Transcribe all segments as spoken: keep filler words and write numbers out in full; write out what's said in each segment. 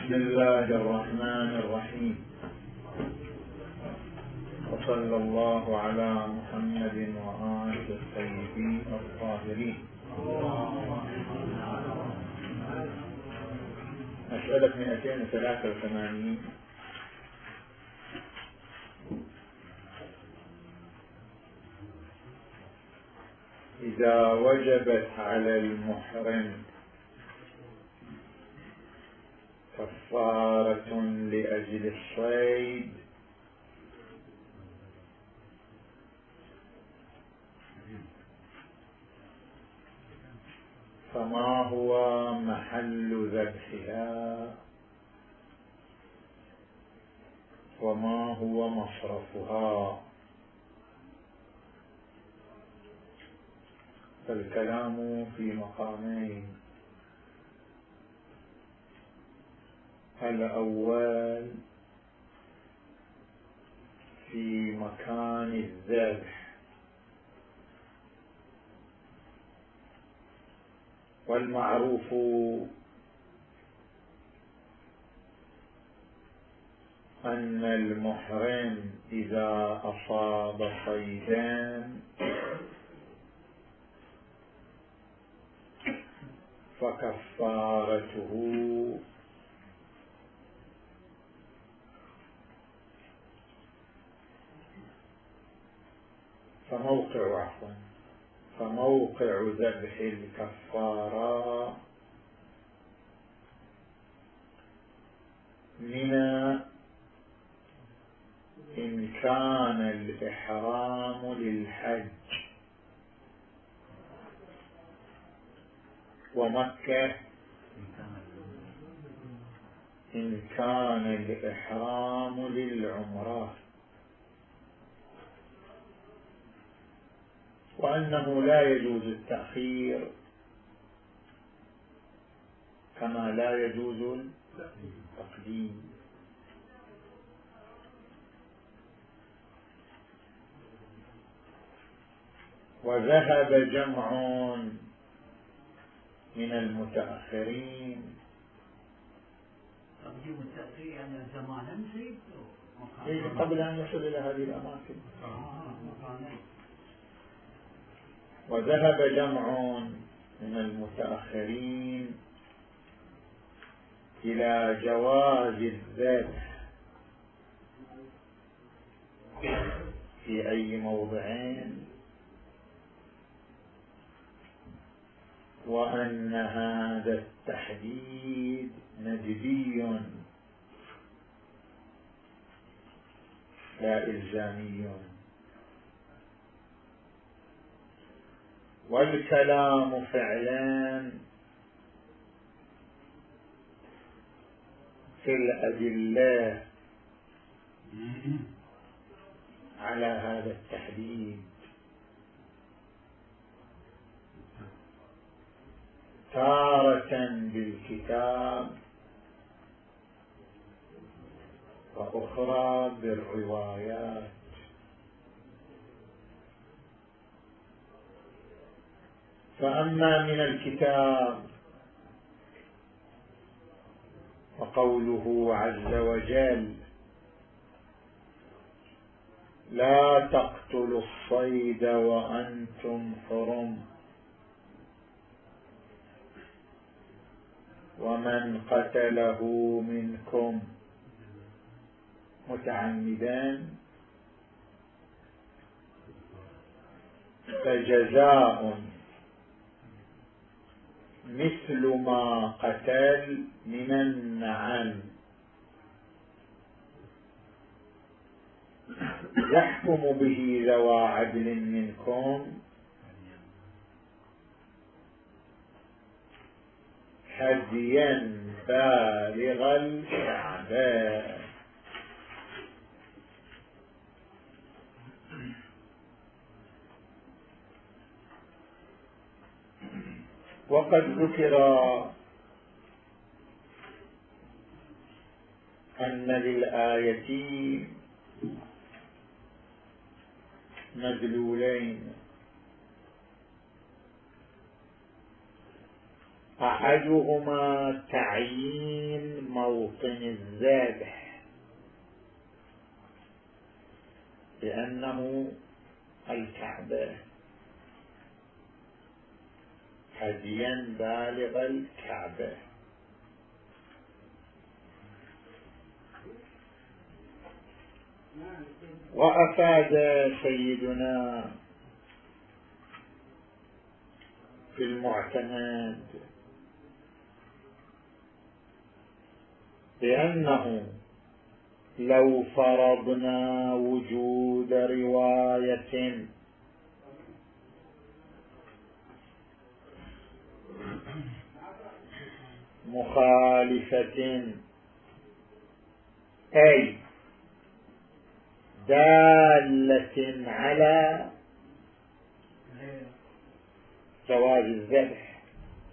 بسم الله الرحمن الرحيم، وصلى الله على محمد وآله الطيبين الطاهرين. مسألة مئتين وثلاثة وثمانين. إذا وجبت على المحرم كفارة لأجل الصيد فما هو محل ذبحها وما هو مصرفها؟ فالكلام في مقامين: الأول في مكان الذبح، والمعروف أن المحرم إذا أصاب صيدا فكفارته فموقع عفوا فموقع ذبح الكفارة من إن كان الإحرام للحج، ومكة إن كان الإحرام للعمرة، وأنه لا يجوز التأخير كما لا يجوز التقديم. وذهب جمع من المتأخرين تقديم التأخير يعني زمانا قبل أن يصل إلى هذه الأماكن. وذهب جمع من المتأخرين إلى جواز الذبح في أي موضعين، وأن هذا التحديد ندبي لا إلزامي. والكلام فعلا في الأدلة على هذا التحديد، تارة بالكتاب وأخرى بالروايات. فأما من الكتاب وقوله عز وجل: لا تقتلوا الصيد وأنتم حرم ومن قتله منكم متعمدا فجزاء مثل ما قتل من النعم يحكم به ذوى عدل منكم هديا بالغ الكعبة. وقد ذكر أن للآية مدلولين: أحدهما تعيين موضع موطن الذبح بأنه الكعبة، هديا بالغ الكعبة. وأفاد سيدنا في المعتمد بأنه لو فرضنا وجود رواية مخالفة أي دالة على جواز الذبح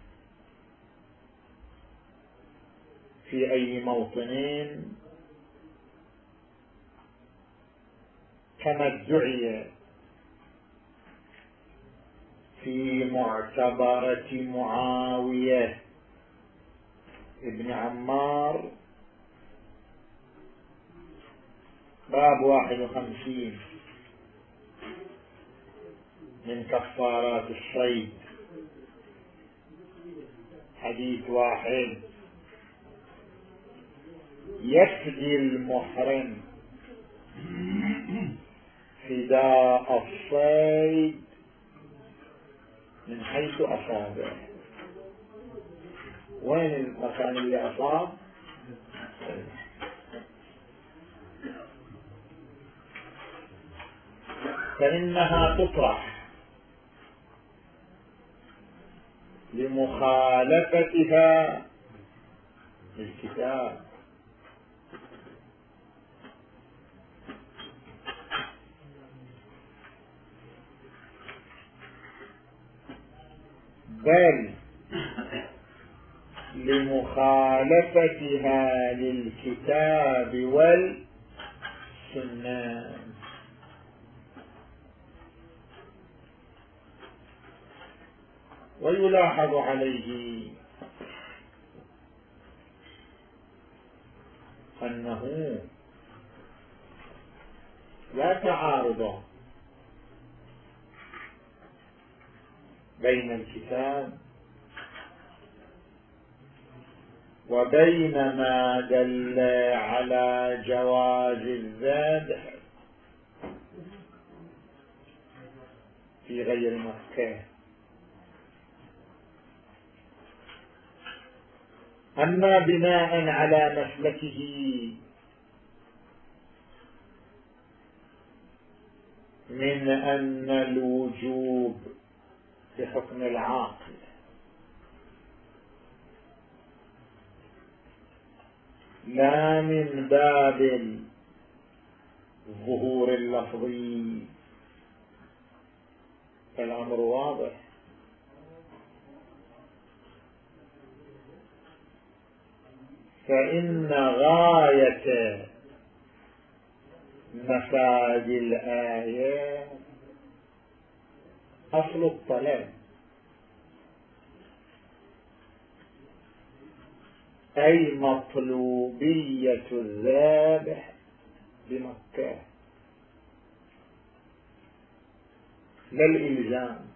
في أي موطن كما ادعي في معتبرة معاوية ابن عمار باب واحد وخمسين من كفارات الصيد، حديث واحد: يفدي المحرم فداء الصيد من حيث أصابه. وين المكان اللي أصاب؟ فإنها تطرح لمخالفتها للكتاب، بل لمخالفتها للكتاب والسنة. ويلاحظ عليه أنه لا تعارض بين الكتاب وبين ما دل على جواز الذبح في غير مكة. أما بناء على مسلكه من أن الوجوب بحكم العاقل لا من باب الظهور اللفظي، فالأمر واضح. فإن غاية مفاد الآية أصل الطلب، أي مطلوبية الذابح بمكة، لا الإلزام.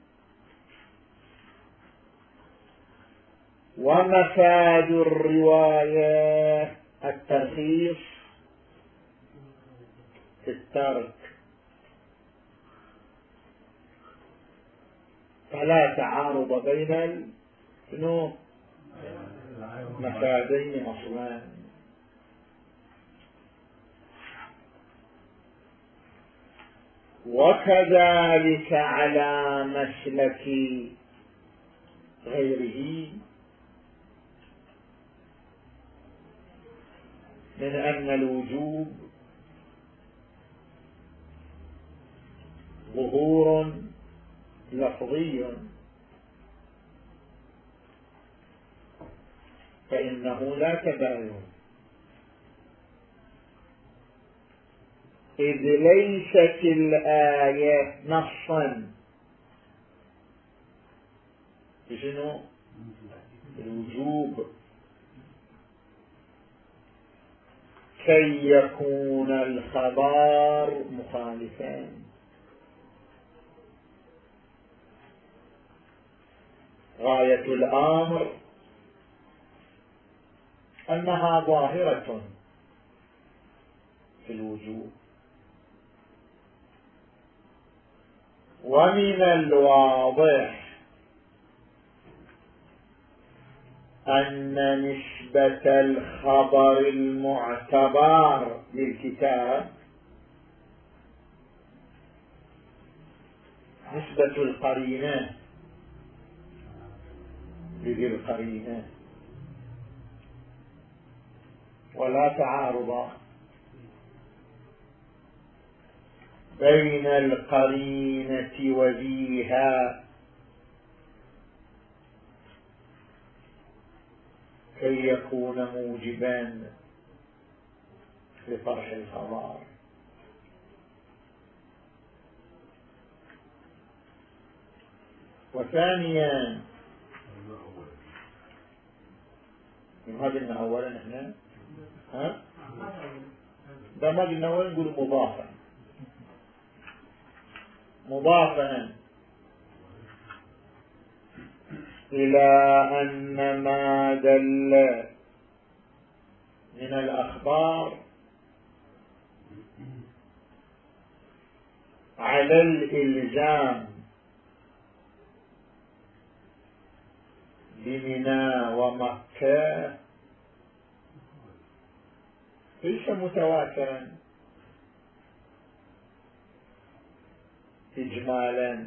ومفاد الرواية الترخيص في الترك، فلا تعارض بين مفادين أصلا. وكذلك على مسلك غيره من أن الوجوب ظهور لفظي، فإنه لا تباين، إذ ليست الآية نصا بشنو؟ الوجوب، كي يكون الخبر مخالفا. غاية الأمر أنها ظاهرة في الوجود، ومن الواضح أن نسبة الخبر المعتبر للكتاب نسبة القرينة لذي القرينة، ولا تعارض بين القرينة وذيها كي يكون موجبا لطرح الخبر. وثانيا ما قلنا اولا احنا ها ده ما قلنا اولا نقول مضافا مضافا إلى أن ما دل من الأخبار على الإلزام بمنى ومكة ليس متواترا إجمالا،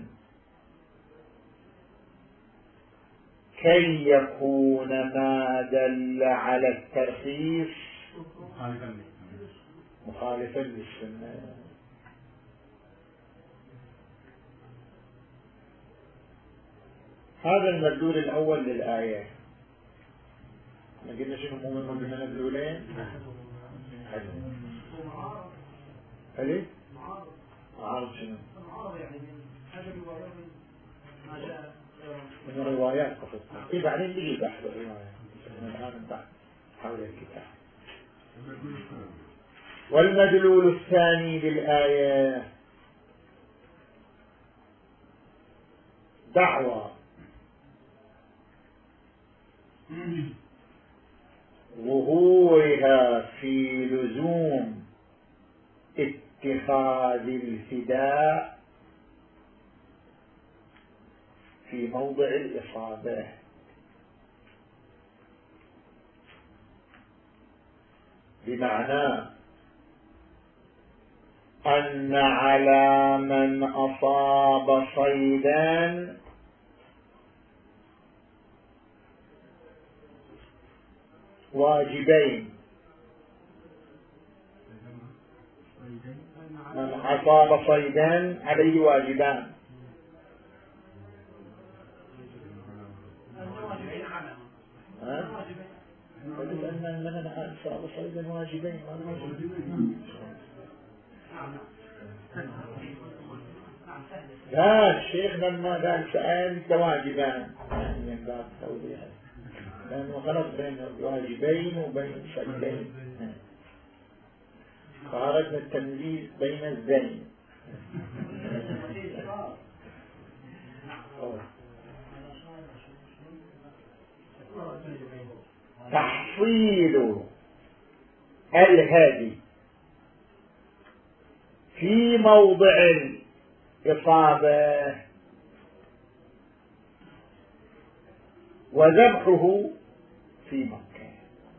كي يكون ما دل على الترخيص مخالفا للسنة. هذا المدلول الأول للآية. ما قلنا شنو مهم من المدلولين؟ هل معارض شنو؟ من الروايات قصدت في بعدين بيجي بحث الروايات الآن بعد حول الكتاب. والمدلول الثاني للآية دعوى ظهورها في لزوم اتخاذ الفداء في موضع الإصابة، بمعنى أن على من أصاب صيدا واجبين. من أصاب صيدا عليه واجبان. ها؟ لأن من أصاب صيدا واجبين. لا الشيخ لما قال سأل واجبان يعني من باب توضيح، لأنه خلط بين الواجبين وبين صيدين، فأردنا التمييز بين الزين. تحصيل الهادي في موضع الإصابة وذبحه في مكة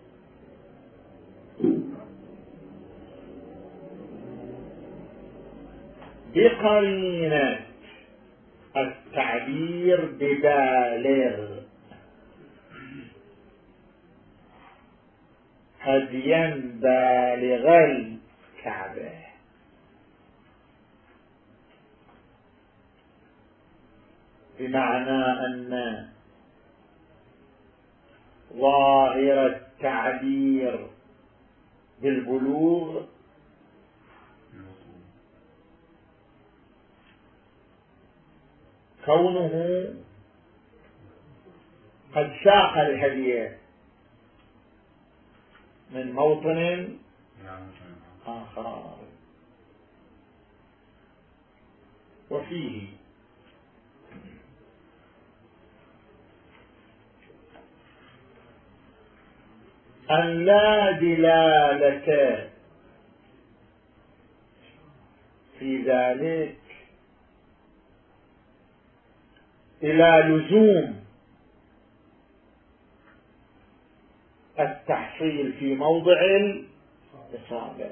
بقرينة التعبير ببالغ هديا بالغ الكعبة، بمعنى أن ظاهر التعبير بالبلوغ كونه قد ساق الهدي من موطن آخر. وفيه أن لا دلالة في ذلك إلى لزوم التحصيل في موضع الإصابة،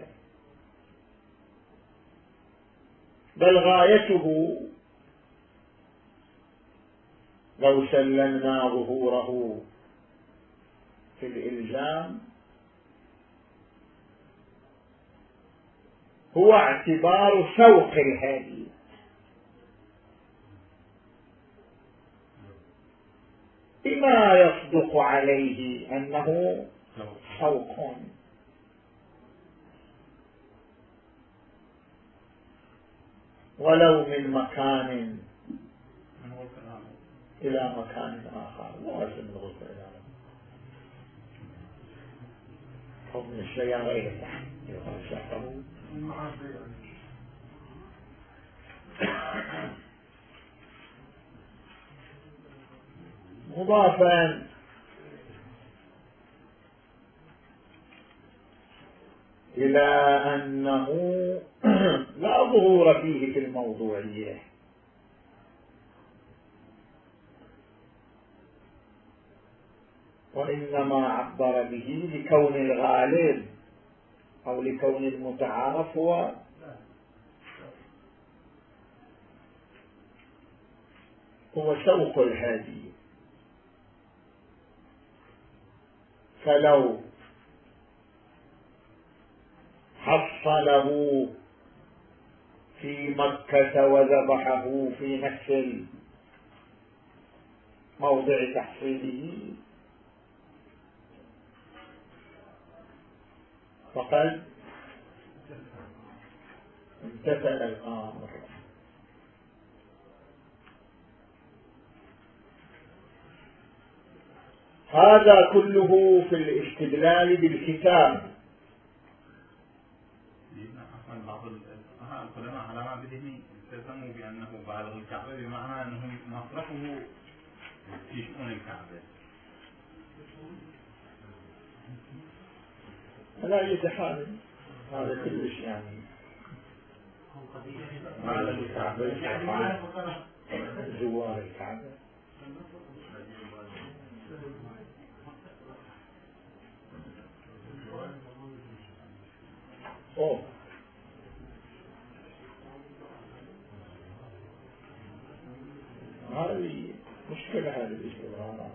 بل غايته لو سلمنا ظهوره في الإلزام هو اعتبار سوق الهدي، بما يصدق عليه أنه سوق، ولو من مكان إلى مكان آخر، لازم نغلق إلى أو من السيارة إلى التحت مضافا إلى أنه لا ظهور فيه في الموضوعية، وإنما عبر به لكون الغالب أو لكون المتعارف هو هو سوق الهادي. فلو حصله في مكة وذبحه في نفس موضع تحصيله فقد امتثل الأمر. هذا كله في الاستدلال بالكتاب. بعض العلماء على ما بدهم التزموا بأنه بالغ الكعبة بمعنى أنه مصرفه في شؤون الكعبة. لا يتحامل هذا كلش يعني بالغ الكعبة زوار الكعبة. أوه. هذه مشكلة، هذه الاستظهارات.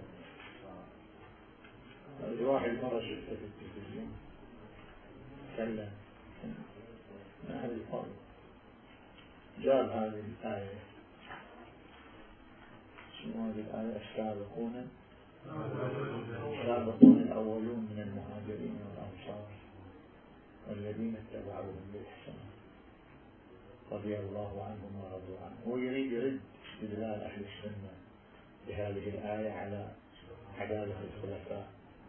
هذه واحد مرة شفته في التلفزيون تكلم من أهل القول، جاب هذه الآية، شنو هذه الآية؟ السابقون السابقون الأولون من المهاجرين والأنصار والذين اتبعوهم بإحسان رضي الله عنهم ورضوا عنه. هو يريد يرد استدلال أهل السنة بهذه الآية على عدالة الخلفاء،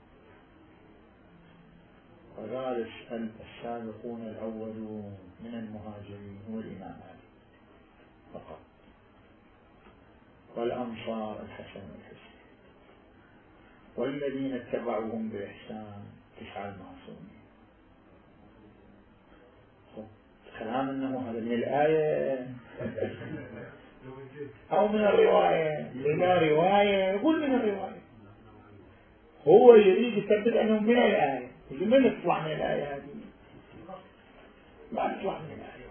وقال السابقون الأولون من المهاجرين هو الإمام علي فقط، والأنصار الحسن والحسين، والذين اتبعوهم بإحسان تسعة المعصومين. كلام أنه هذا من الآية أو من الرواية؟ إذا رواية يقول من الرواية، هو يريد يثبت أنه من الآية. يقول من يطلع من الآية هذه؟ ما يطلع من الآية.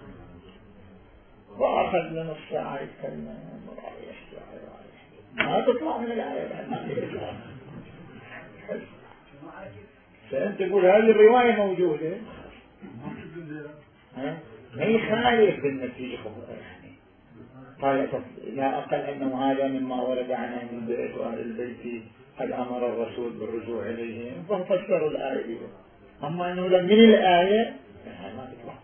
وأخذ من الساعة يتكلم ما تطلع من الآية. فأنت تقول هذه الرواية موجودة ما يخالف بالنتيجة يعني. قال لا أقل أنه هذا مما ورد عن أهل البيت وأهل البيت قد أمر الرسول بالرجوع إليهم ففسروا الآية. أما أنه من الآية ما تطلع.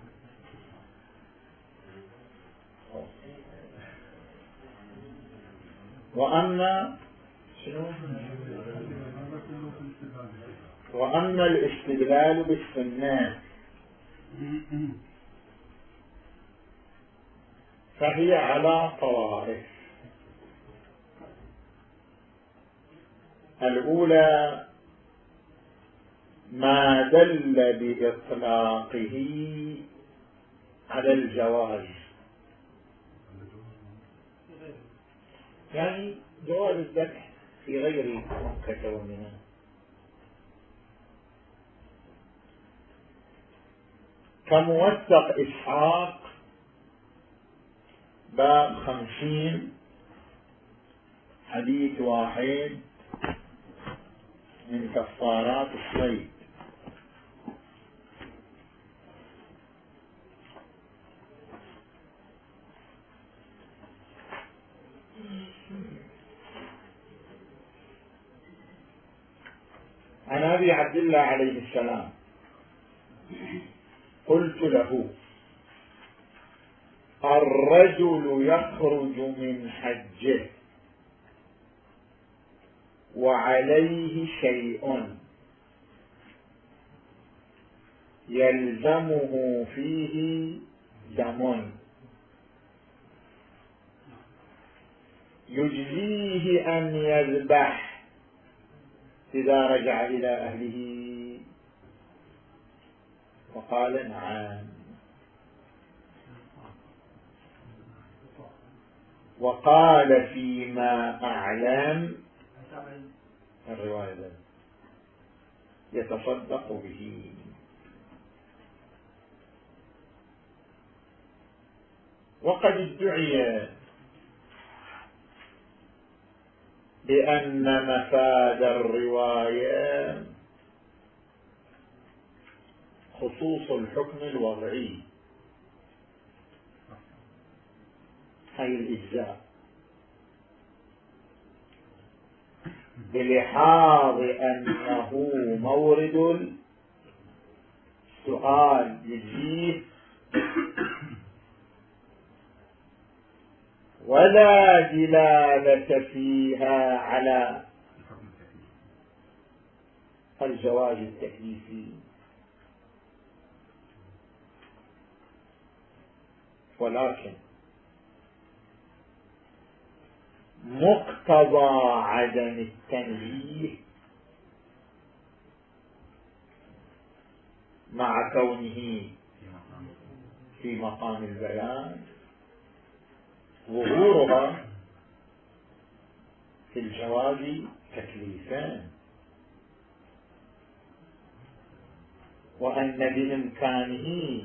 وأما شنو وأما الاستدلال بالسنة فهي على طوائف. الأولى ما دل بإطلاقه على الجواز، يعني جواز الذبح في غير مكة ومنى، كموثق إسحاق باب خمسين حديث واحد من كفارات الصيد. عن أبي عبد الله عليه السلام قلت له: الرجل يخرج من حجه وعليه شيء يلزمه فيه دم يجزيه أن يذبح إذا رجع إلى أهله؟ وقال: نعم. وقال: فيما أعلم الرواية يتصدق به. وقد ادعي بأن مفاد الرواية خصوص الحكم الوضعي، أي الإجزاء، بلحاظ أنه مورد السؤال يجيه ولا دلالة فيها على الجواز التكليفي. ولكن مقتضى عدم التنبيه مع كونه في مقام البيان ظهورها في الجواز تكليفان، وأن بإمكانه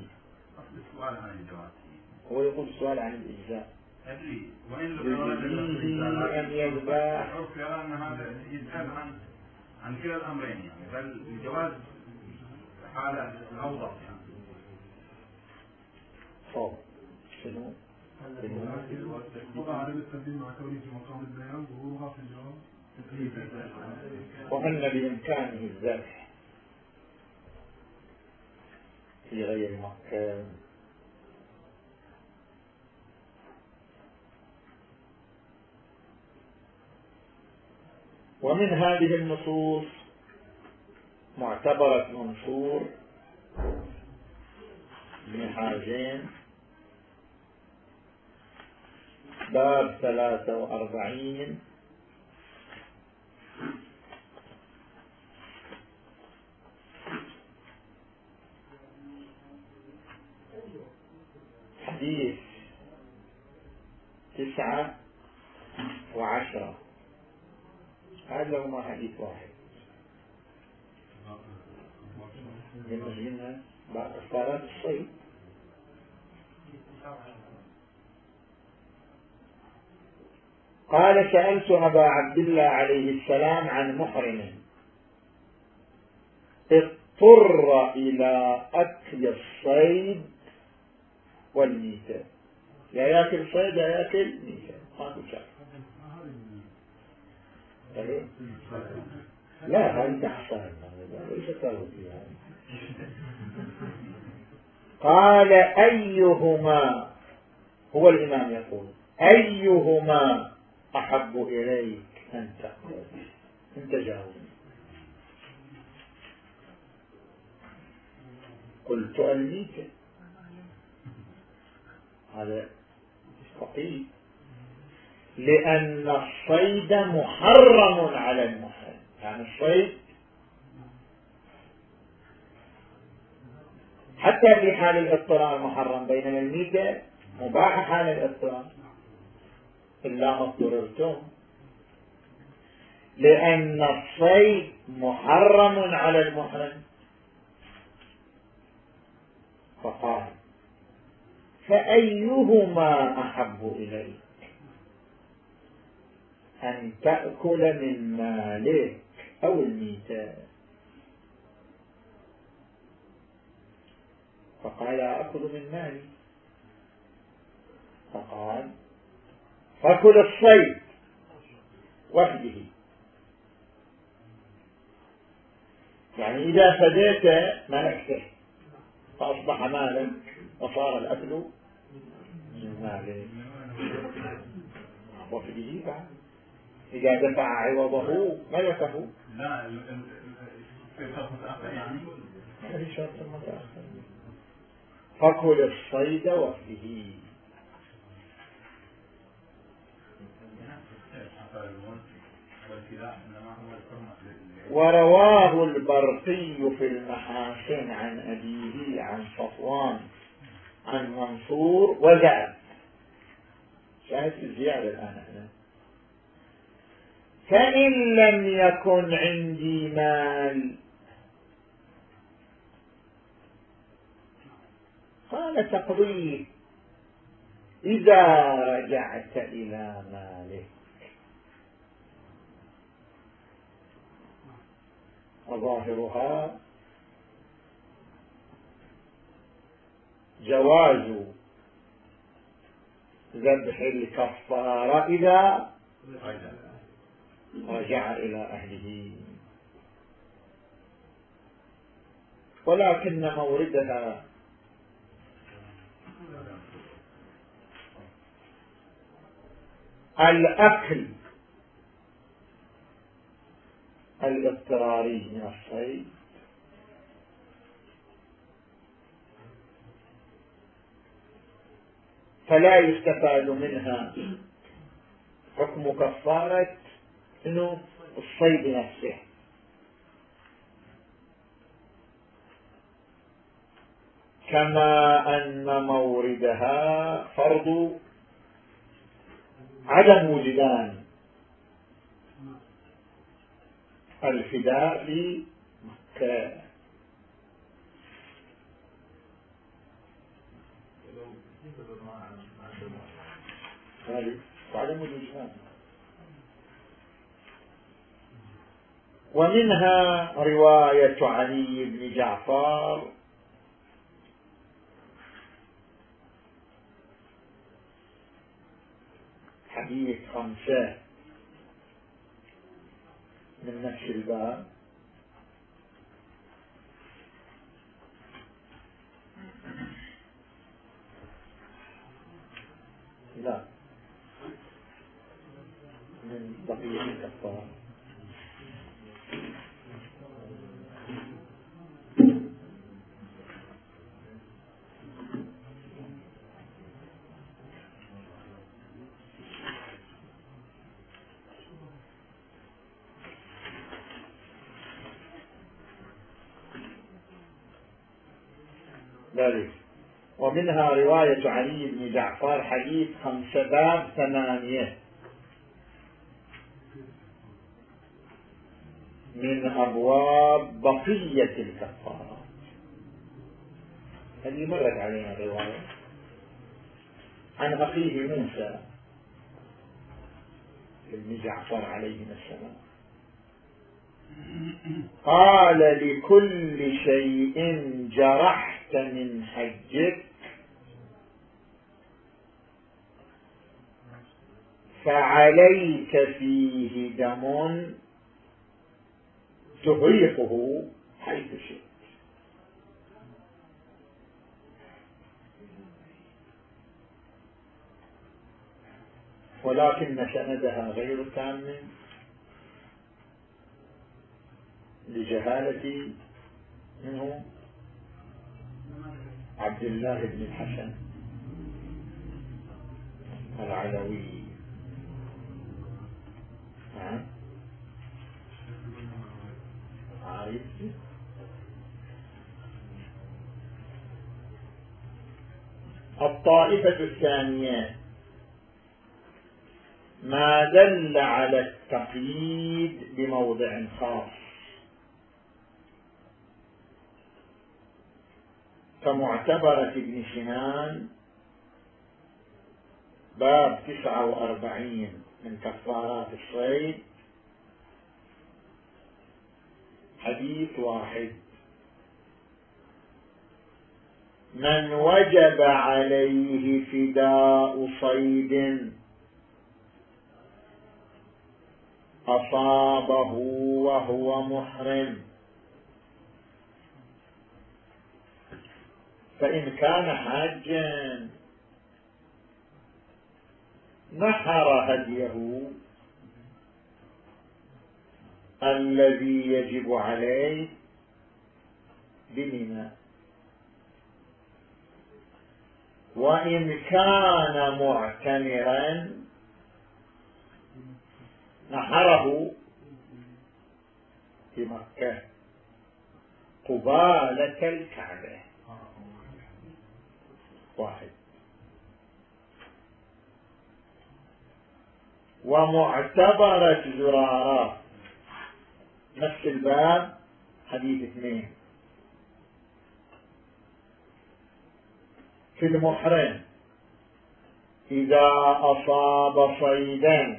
هو يقول السؤال عن الإجزاء أدري وين يجزيه أن يذبح. العرف يرى أن هذا يسأل عن عن كلا الأمرين، يعني بل الجواز حالة أوضح يعني. صوب شنو؟ وضع عدم التقديم مع كونه في مقام البيان ظهورها في الجواب، وأن بإمكانه الذبح في غير مكة. ومن هذه النصوص معتبرة منصور بن حازم باب ثلاثة وأربعين حديث تسعة وعشرة. هذا هو حديث واحد من مجلنا بعد كفارات الصيد. قال: سألت أبا عبد الله عليه السلام عن محرم اضطر إلى أكل الصيد والميتة، يا يأكل صيد يا يأكل ميتة، ما تشاف. لا هذه تحصل ليس تروي. قال: أيهما، هو الإمام يقول، أيهما أحب إليك أن تأكل؟ أنت جاوب. قلت الميتة، هذا خطير، لأن الصيد محرم على المحرم. يعني الصيد حتى في حال الاضطرار محرم، بينما الميتة مباح حال الاضطرار إلا ما اضطررتم، لأن الصيد محرم على المحرم. فقال فأيهما أحب إليك، أن تأكل من مالك أو الميتة؟ فقال أكل من مالي. فقال فكل الصيد وحده، يعني إذا فديت ملكته فأصبح مالا وصار الأكل من ماله وحده. بعد إذا دفع عوضه ملكه. لا في شرط متأخر يعني ما في شرط متأخر. فكل الصيد وحده. ورواه البرقي في المحاسن عن أبيه عن صفوان عن منصور وزاد. شاهد الزيادة الآن هنا. فإن لم يكن عندي مال، قال تقضيه إذا رجعت إلى مالك. وظاهرها جواز ذبح الكفارة إذا رجع إلى أهله، ولكن موردها الأكل الاضطراري من الصيد، فلا يستفاد منها حكم كفارة إنه الصيد نفسه، كما أن موردها فرض عدم وجدان الفداء في مكة. عدم وجدان. ومنها رواية علي بن جعفر حديث خمسة من نفس الباب. لا، من بقية الكفار. ذلك. ومنها رواية علي بن جعفر حديث خمسة باب ثمانية من أبواب بقية الكفارة. هذه مرت علينا الرواية عن أخيه موسى بن جعفر عليه السلام قال لكل شيء جرحت من حجك فعليك فيه دم تهريقه حيث شئت. ولكن سندها غير تام لجهالة منه عبد الله بن الحسن العلوي. ها عارف. الطائفة الثانية ما دل على التقييد بموضع خاص كمعتبرة ابن سنان باب تسعة وأربعين من كفارات الصيد حديث واحد: من وجب عليه فداء صيد أصابه وهو محرم فإن كان حاجا نحر هديه الذي يجب عليه بمنى، وإن كان معتمرا نحره في مكة قبالة الكعبة. واحد. ومعتبرة زرارة نفس الباب حديث اثنين: في المحرم إذا أصاب صيدا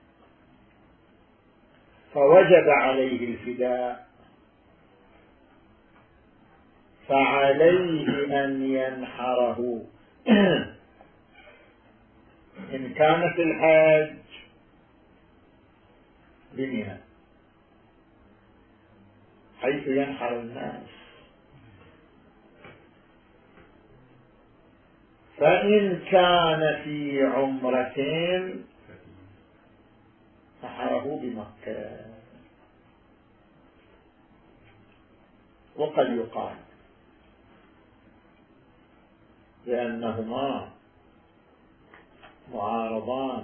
فوجب عليه الفداء فعليه أن ينحره إن كانت الحج بمنى حيث ينحر الناس، فإن كان في عمرة نحره بمكة. وقد يقال بأنهما معارضان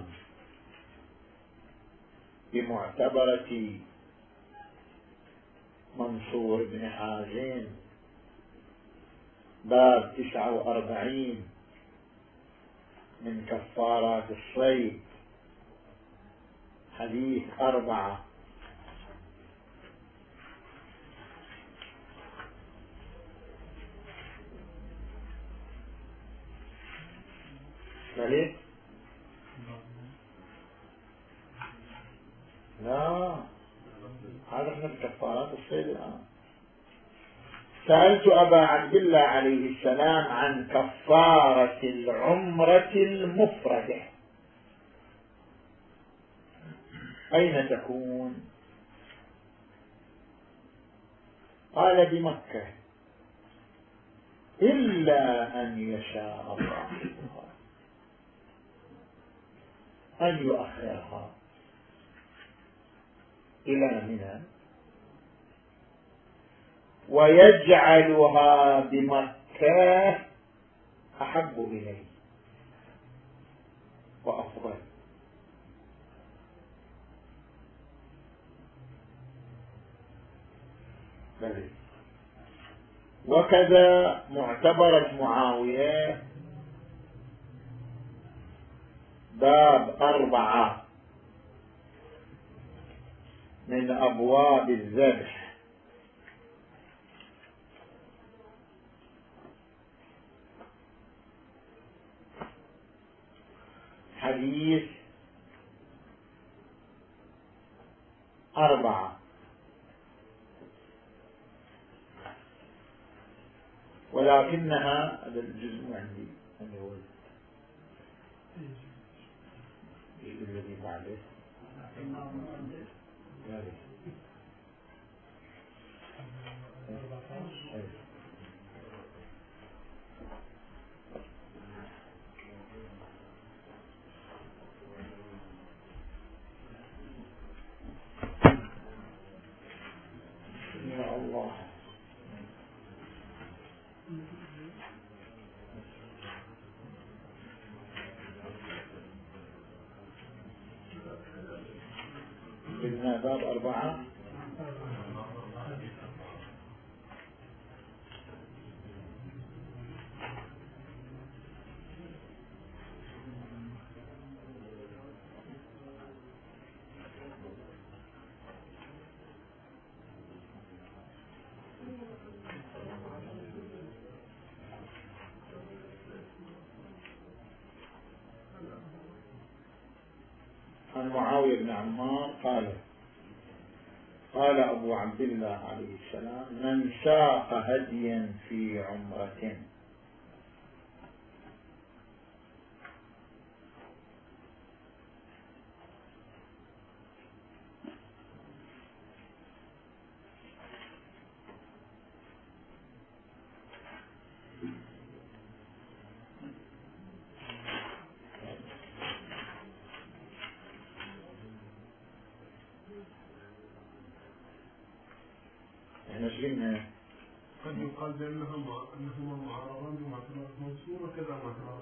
بمعتبرة منصور بن حازم باب تسعة وأربعين من كفارات الصيد حديث أربعة: ملك لا هذا احنا بكفارات الصيد الآن. سألت أبا عبد الله عليه السلام عن كفارة العمرة المفردة أين تكون؟ قال بمكة إلا أن يشاء الله أن يؤخرها إلى منى ويجعلها بمكة أحب إليه وأفضل. بل وكذا معتبرة معاوية باب أربعة من أبواب الذبح حديث أربعة، ولكنها هذا الجزء عندي اللي هو الذي بعده يا الله. هنا باب أربعة. عن معاوية بن عمار قال قال أبو عبد الله عليه السلام: من ساق هديا في عمرة احنا شلنا قد يقال بأنهما أنهما معارضان بما ترى منصور وكذا ما ترى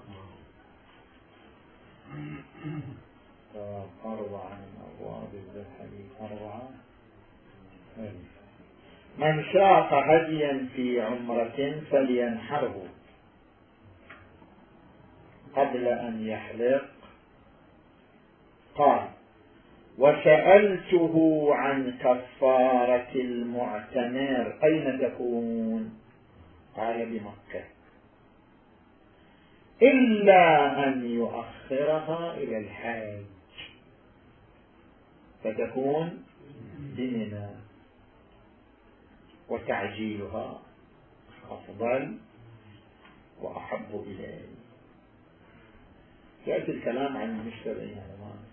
معه. أربعة من أبواب الحديث أربعة. من ساق هديا في عمرة فلينحره قبل أن يحلق. قال: وسألته عن كفارة المعتمر أين تكون؟ قال: بمكة، إلا أن يؤخرها إلى الحج فتكون بمنى، وتعجيلها أفضل وأحب إليه. يأتي الكلام عن المشتى بينهما